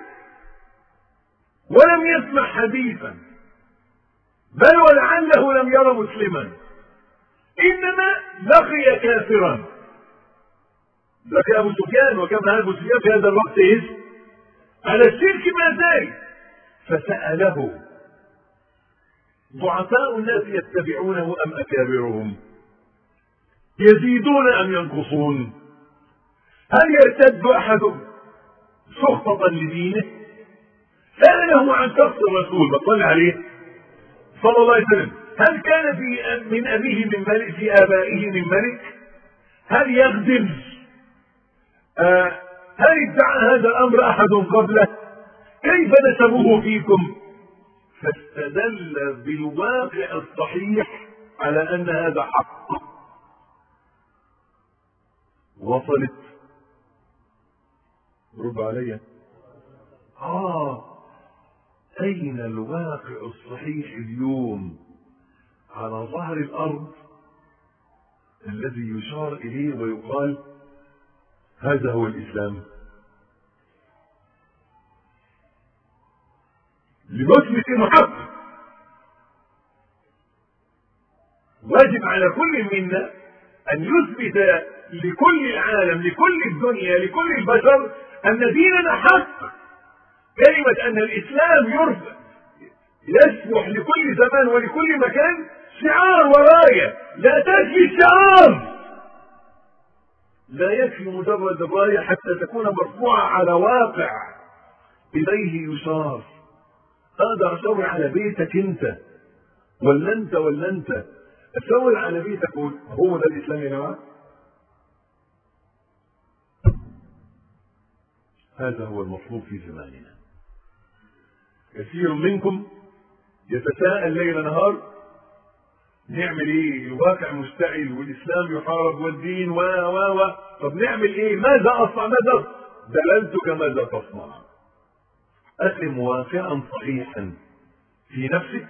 ولم يسمع حديثا، بل ولعله لم يرى مسلما، إنما لقي كافرا. لقي أبو سفيان، وكان أبو سفيان في هذا الوقت إيش؟ على الشرك ما زال. فسأله: ضعفاء الناس يتبعونه أم أكابرهم؟ يزيدون أم ينقصون؟ هل يرتد أحد سخطة لدينه؟ سأله عن شخص الرسول صلى عليه صلى الله عليه وسلم، هل كان في من أبيه من ملك، في آبائه من ملك؟ هل يخدم؟ آه هل ادعى هذا الأمر أحد قبله؟ كيف نسبه فيكم؟ فاستدل بالواقع الصحيح على أن هذا حق. وصلت؟ رب علي. آه أين الواقع الصحيح اليوم على ظهر الأرض الذي يشار إليه ويقال هذا هو الإسلام؟ لنثبت المحق، واجب على كل منا أن يثبت لكل العالم، لكل الدنيا، لكل البشر أن ديننا حق. كلمة أن الإسلام يرفع يسمح لكل زمان ولكل مكان شعار وراية، لا تكفي الشعار، لا يكفي مجرد الراية حتى تكون مرفوعة على واقع إليه يشار. هذا أشاور على بيتك أنت، ولا أنت ولا أنت أشاور على بيتك. هو ده الإسلام يا جماعة؟ هذا هو المطلوب في زماننا. كثير منكم يتساءل ليل نهار نعمل ايه؟ الواقع مشتعل والاسلام يحارب والدين و و و طب نعمل ايه؟ ماذا اصنع؟ ماذا دللتك ماذا تصنع؟ اقم واقعا صحيحا في نفسك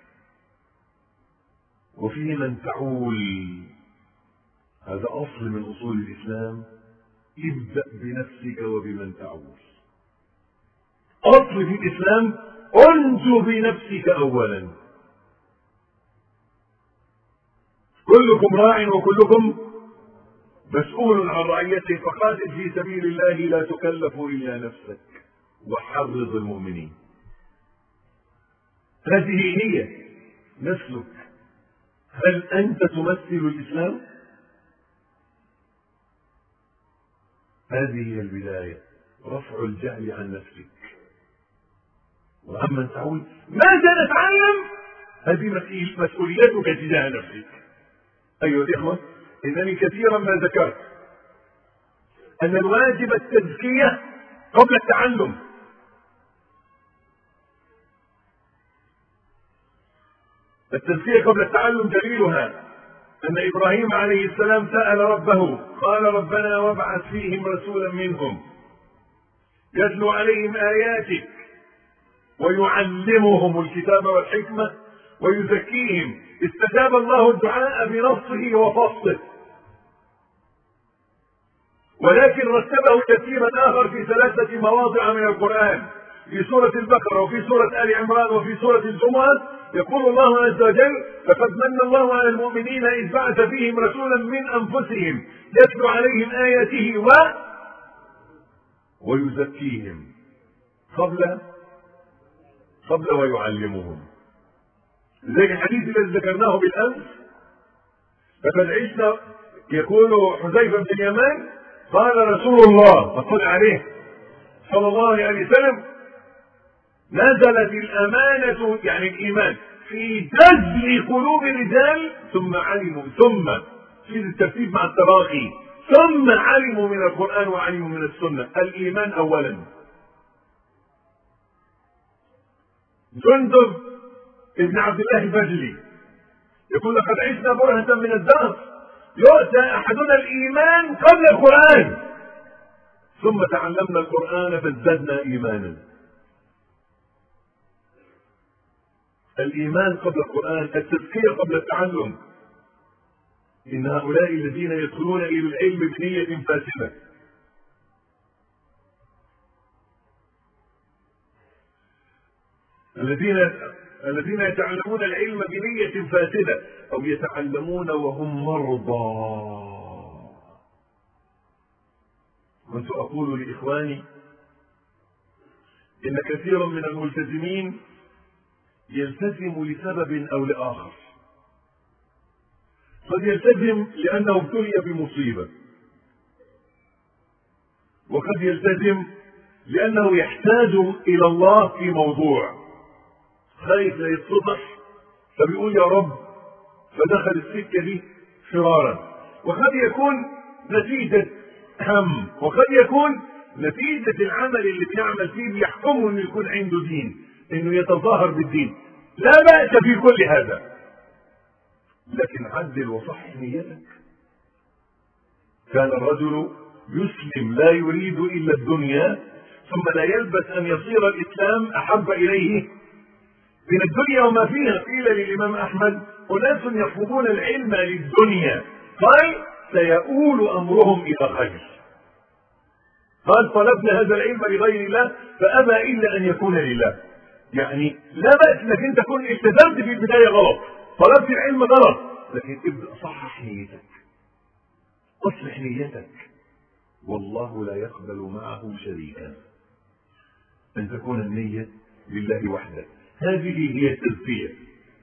وفي من تعول. هذا اصل من اصول الاسلام. ابدأ بنفسك وبمن تعول. اصل في الاسلام انجو بنفسك اولا. كلكم راع وكلكم مسؤول عن رعيته، فقاتل في سبيل الله لا تكلف الا نفسك وحرض المؤمنين. هذه هي نسلك. هل انت تمثل الاسلام؟ هذه هي البدايه، رفع الجهل عن نفسك. واما تعود ماذا نتعلم؟ هذه مسؤوليتك تجاه نفسك. ايها الاخوه، انني كثيرا ما ذكرت ان الواجب التزكيه قبل التعلم. التزكيه قبل التعلم دليلها ان ابراهيم عليه السلام سال ربه قال ربنا وابعث فيهم رسولا منهم يتلو عليهم اياتك ويعلمهم الكتاب والحكمة ويزكيهم. استجاب الله الدعاء بنصه وفصله، ولكن رتبه ترتيبا آخر في ثلاثة مواضع من القرآن، في سورة البقرة وفي سورة آل عمران وفي سورة الجمعة. يقول الله عز وجل فقد من الله على المؤمنين إذ بعث فيهم رسولا من أنفسهم يتلو عليهم آياته و ويزكيهم قبل قبل ويعلمهم. زي الحديث الذي ذكرناه بالامس، فقد عشنا، يقول حذيفه بن اليمان قال رسول الله صلى عليه صلى الله عليه وسلم نزلت الامانه يعني الايمان في جذر قلوب الرجال ثم علموا، ثم في الترتيب مع التراخي، ثم علموا من القران وعلموا من السنه. الايمان اولا. جندب ابن عبد الله البجلي يقول لقد عشنا برهة من الدهر يؤتى احدنا الايمان قبل القرآن ثم تعلمنا القرآن فازددنا ايمانا. الايمان قبل القرآن، التزكية قبل التعلم. ان هؤلاء الذين يدخلون الى العلم بنية فاسدة الذين الذين يتعلمون العلم بنية فاسدة أو يتعلمون وهم مرضى. كنت أقول لإخواني إن كثيرا من الملتزمين يلتزم لسبب أو لآخر. قد يلتزم لأنه ابتلي بمصيبة، وقد يلتزم لأنه يحتاج إلى الله في موضوع، خايف لا يتفضح فبيقول يا رب، فدخل السكة دي فرارا. وقد يكون نتيجة هم، وقد يكون نتيجة العمل اللي بيعمل فيه بيحكمه انه يكون عنده دين، انه يتظاهر بالدين. لا بأس في كل هذا، لكن عدل وصحح نيتك. كان الرجل يسلم لا يريد إلا الدنيا، ثم لا يلبث أن يصير الإسلام أحب إليه من الدنيا وما فيها. قيل للإمام أحمد: أناس يطلبون العلم للدنيا، قال: سيؤول أمرهم إلى خير. قال: طلبنا هذا العلم لغير الله فأبى إلا أن يكون لله. يعني لا بأس انك انت تكون التزمت في البداية غلط، طلبت العلم غلط، لكن ابدأ صحح نيتك، اصلح نيتك، والله لا يقبل معه شريكا. أن تكون النية لله وحده، هذه هي التزكية.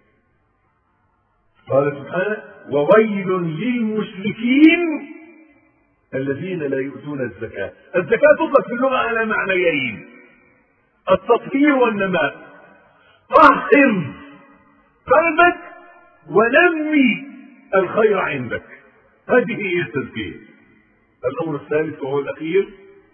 قال سبحانه: وويل للمشركين الذين لا يؤتون الزكاة. الزكاة تطلق في اللغة على معنيين: التطهير والنماء. طهر قلبك ونمي الخير عندك، هذه هي التزكية. الأمر الثالث وهو الأخير،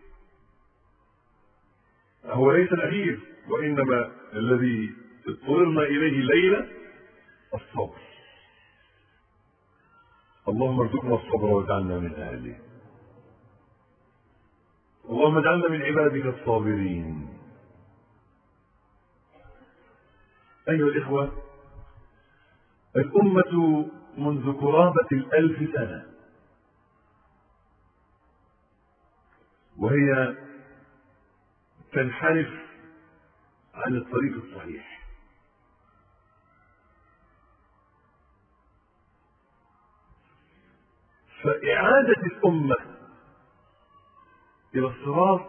هو ليس الأخير وإنما الذي اضطررنا إليه الليلة، الصبر. اللهم ارزقنا الصبر واجعلنا من أهله. اللهم اجعلنا من عبادك الصابرين. أيها الإخوة، الأمة منذ قرابة الألف سنة وهي تنحرف عن الطريق الصحيح. فإعادة الأمة إلى الصراط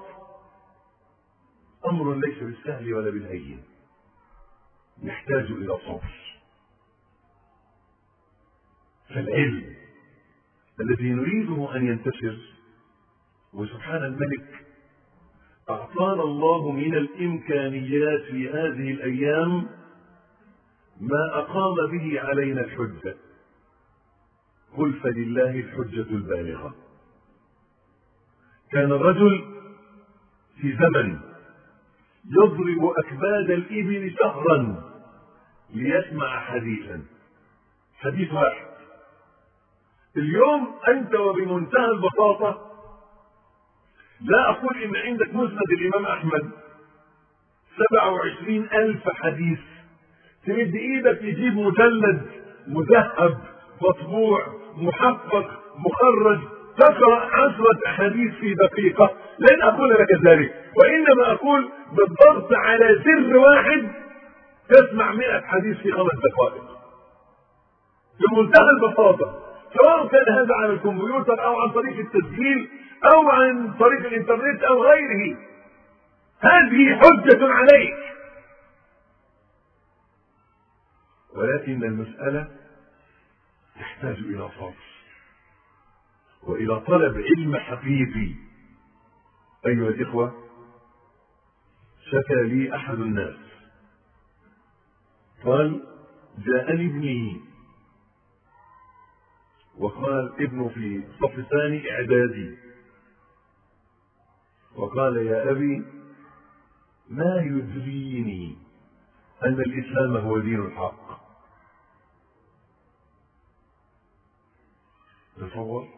أمر ليس بالسهل ولا بالهين، يحتاج إلى صبر. فالعلم الذي نريده أن ينتشر، وسبحان الملك أعطانا الله من الإمكانيات في هذه الأيام ما أقام به علينا الحجة. قل فلله الحجة البالغة. كان الرجل في زمن يضرب أكباد الإبل شهرا ليسمع حديثا، حديث واحد. اليوم أنت وبمنتهى البساطة، لا أقول إن عندك مسند الإمام أحمد سبعة وعشرين ألف حديث، تمد إيدك تجيب مجلد مذهب مطبوع محقق مخرج تقرأ عشرة أحاديث في دقيقة، لن أقول لك ذلك، وإنما أقول بالضغط على زر واحد تسمع مئة حديث في خمس دقائق بمنتهى البساطة، سواء كان هذا عن الكمبيوتر أو عن طريق التسجيل أو عن طريق الإنترنت أو غيره. هذه حجة عليك، ولكن المسألة تحتاج إلى صبر وإلى طلب علم حقيقي. أيها الإخوة، شكى لي أحد الناس قال: جاءني ابني، وقال ابنه في صف ثاني إعدادي، وقال: يا أبي، ما يدريني أن الإسلام هو دين الحق. تصور،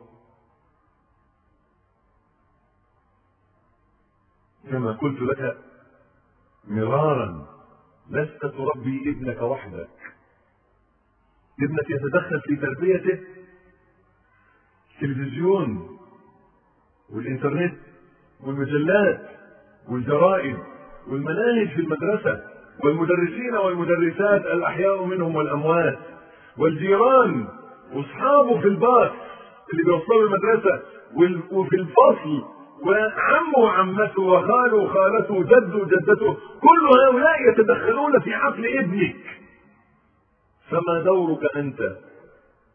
كما قلت لك مرارا، لست تربي ابنك وحدك، ابنك يتدخل في تربيته التلفزيون والإنترنت والمجلات والجرائد والمناهج في المدرسة والمدرسين والمدرسات الأحياء منهم والأموات والجيران واصحابه في الباص اللي بيوصلوا المدرسة وفي الفصل وعمه وعمته وخاله وخالته وجده وجدته، كل هؤلاء يتدخلون في عقل ابنك. فما دورك أنت؟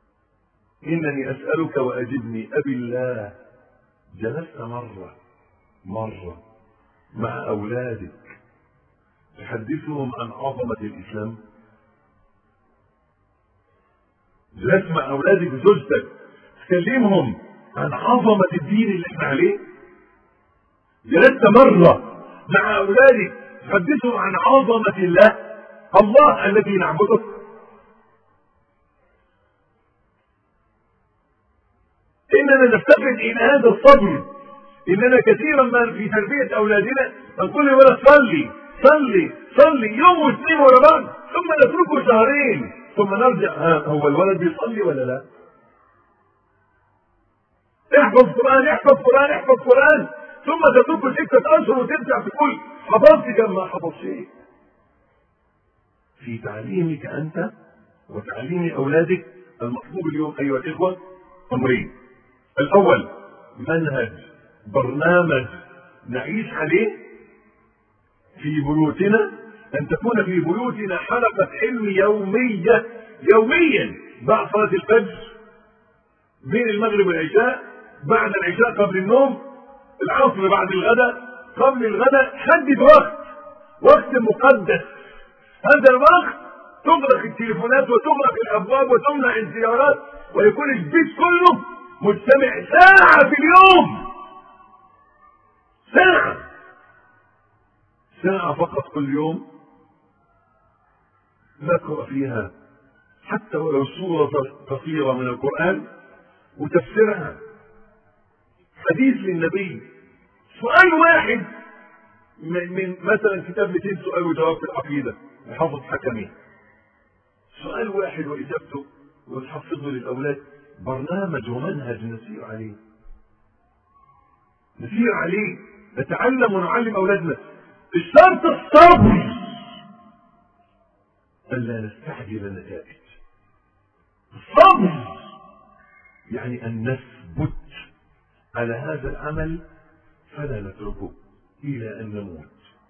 إنني أسألك وأجبني. أبي الله، جلست مرة مرة مع أولادك تحدثهم عن عظمة الإسلام؟ جلست مع أولادك وزوجتك تكلمهم عن عظمة الدين اللي احنا عليه؟ جلست مرة مع أولادك تحدثهم عن عظمة الله، الله الذي نعبده؟ إننا نفتقد إلى هذا الصبر. إننا كثيرا ما في تربية أولادنا نقول للولد صلي صلي صلي يوم واثنين ورا بعض، ثم نتركه شهرين ثم نرجع، ها هو الولد بيصلي ولا لا؟ احفظ قرآن احفظ قرآن احفظ قرآن، ثم تتركه ستة أشهر وترجع تقول حفظت كما حفظ شيء. في تعليمك أنت وتعليم أولادك المطلوب اليوم أيها الإخوة أمرين. الأول منهج برنامج نعيش عليه في بيوتنا، أن تكون في بيوتنا حلقة علم يومية يوميا بعد صلاة الفجر، بين المغرب والعشاء، بعد العشاء قبل النوم، العصر بعد الغداء، قبل الغداء. حدد وقت وقت مقدس، هذا الوقت تغلق التليفونات وتغلق الأبواب وتمنع الزيارات، ويكون البيت كله مجتمع ساعة في اليوم، ساعة ساعة فقط كل يوم نقرأ فيها حتى ولو سورة قصيرة من القرآن وتفسيرها، حديث للنبي، سؤال واحد من مثلا كتاب مئتين سؤال وجواب في العقيدة لحافظ حكمي، سؤال واحد وإجابته ونحفظه للأولاد. برنامج ومنهج نسير عليه نسير عليه نتعلم ونعلم أولادنا. الشرط الصبر، ألا نستعجل النتائج. الصبر يعني أن نثبت على هذا العمل فلا نتركه إلى أن نموت.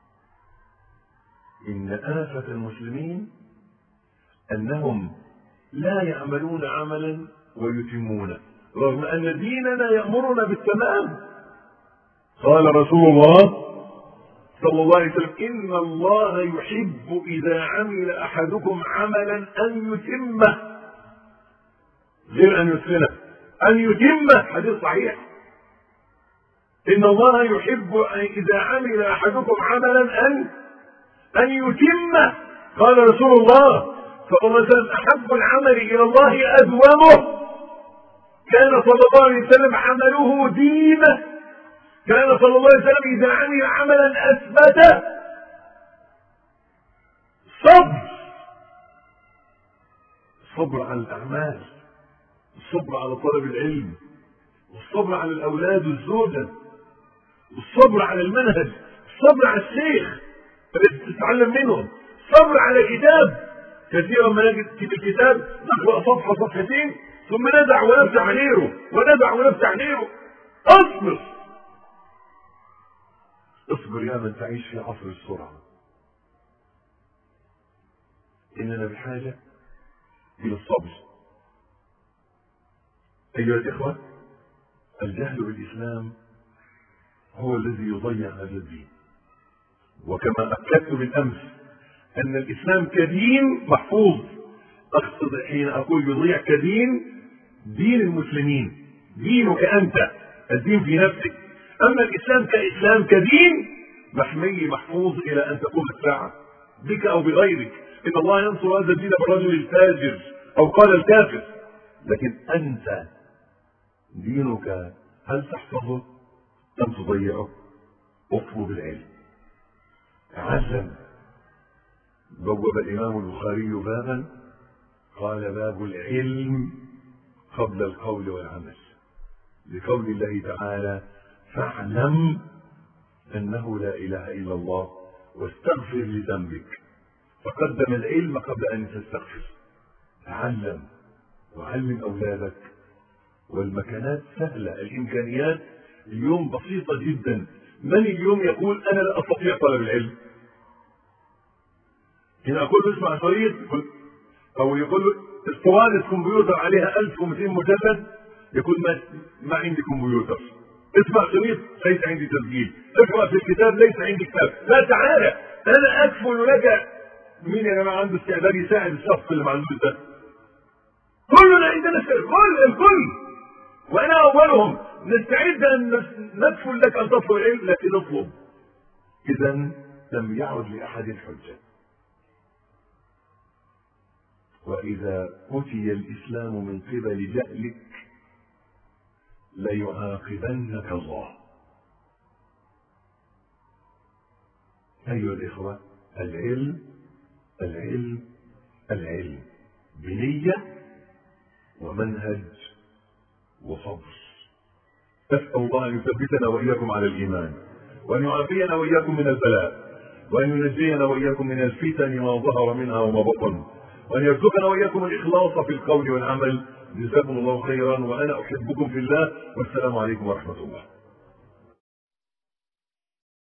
إن آفة المسلمين أنهم لا يعملون عملا ويتمونه، رغم أن ديننا يأمرنا بالتمام. قال رسول الله صلى الله عليه وسلم: إن الله يحب إذا عمل أحدكم عملا أن يتمه، غير أن يتقنه، أن يتمه. حديث صحيح. إن الله يحب إذا عمل أحدكم عملا أن أن يتمه. قال رسول الله صلى الله عليه وسلم: أحب العمل إلى الله أدومه. كان صلى الله عليه وسلم عمله دينه. كان صلى الله عليه وسلم إذا عمل عملا أثبته. صبر، الصبر على الأعمال، الصبر على طلب العلم، والصبر على الأولاد والزوجة، والصبر على المنهج، الصبر على الشيخ الذي تتعلم منه، الصبر على كتاب. كثيرا ما نجد في الكتاب نقرأ صفحة صفحتين ثم ندع ونفتح غيره وندع ونفتح غيره. اصبر اصبر يا من تعيش في عصر السرعة. إننا بحاجة إلى الصبر. أيها الإخوة، الجهل بالإسلام هو الذي يضيع هذا الدين. وكما أكدت بالأمس أن الإسلام كدين محفوظ، أقصد حين أقول يضيع كدين دين المسلمين، دينك أنت، الدين في نفسك. أما الإسلام كإسلام كدين محمي محفوظ إلى أن تقوم الساعة بك أو بغيرك. إن الله ينصر هذا الدين بالرجل الفاجر أو قال الكافر. لكن أنت دينك هل تحفظه أم تضيعه؟ اطلب العلم، تعلم. بوب الإمام البخاري بابا قال: باب العلم قبل القول والعمل، لقول الله تعالى: فاعلم أنه لا إله إلا الله واستغفر لذنبك. فقدم العلم قبل أن تستغفر. تعلم وعلم أولادك. والمكانات سهلة، الإمكانيات اليوم بسيطة جدا. من اليوم يقول أنا لا أستطيع طلب العلم؟ هنا أقول اسمع شريط أو يقول اسطوانة كمبيوتر عليها ألف ومئتين مجلد، يقول ما, ما عندي كمبيوتر. اسمع شريط ليس عندي تسجيل، اقرأ في الكتاب ليس عندي كتاب، لا تعالى انا اكفل لك. مين يا جماعه عنده استعداد يساعد الشخص اللي ما عندوش ده؟ كلنا عندنا كل الكل وانا اولهم نستعد ان ندخل لك ان تطلب العلم، لكن اطلب. اذا لم يعد لاحد الحجه. واذا اتي الاسلام من قبل جهلك ليعاقبنك الله. ايها الاخوه، العلم العلم العلم بنيه ومنهج وصبر. أسأل الله أن يثبتنا وإياكم على الإيمان، وأن يعافينا وإياكم من البلاء، وأن ينجينا وإياكم من الفتن ما ظهر منها وما بطن، وأن يرزقنا وإياكم الإخلاص في القول والعمل. جزاكم الله خيرا، وأنا أحبكم في الله، والسلام عليكم ورحمة الله.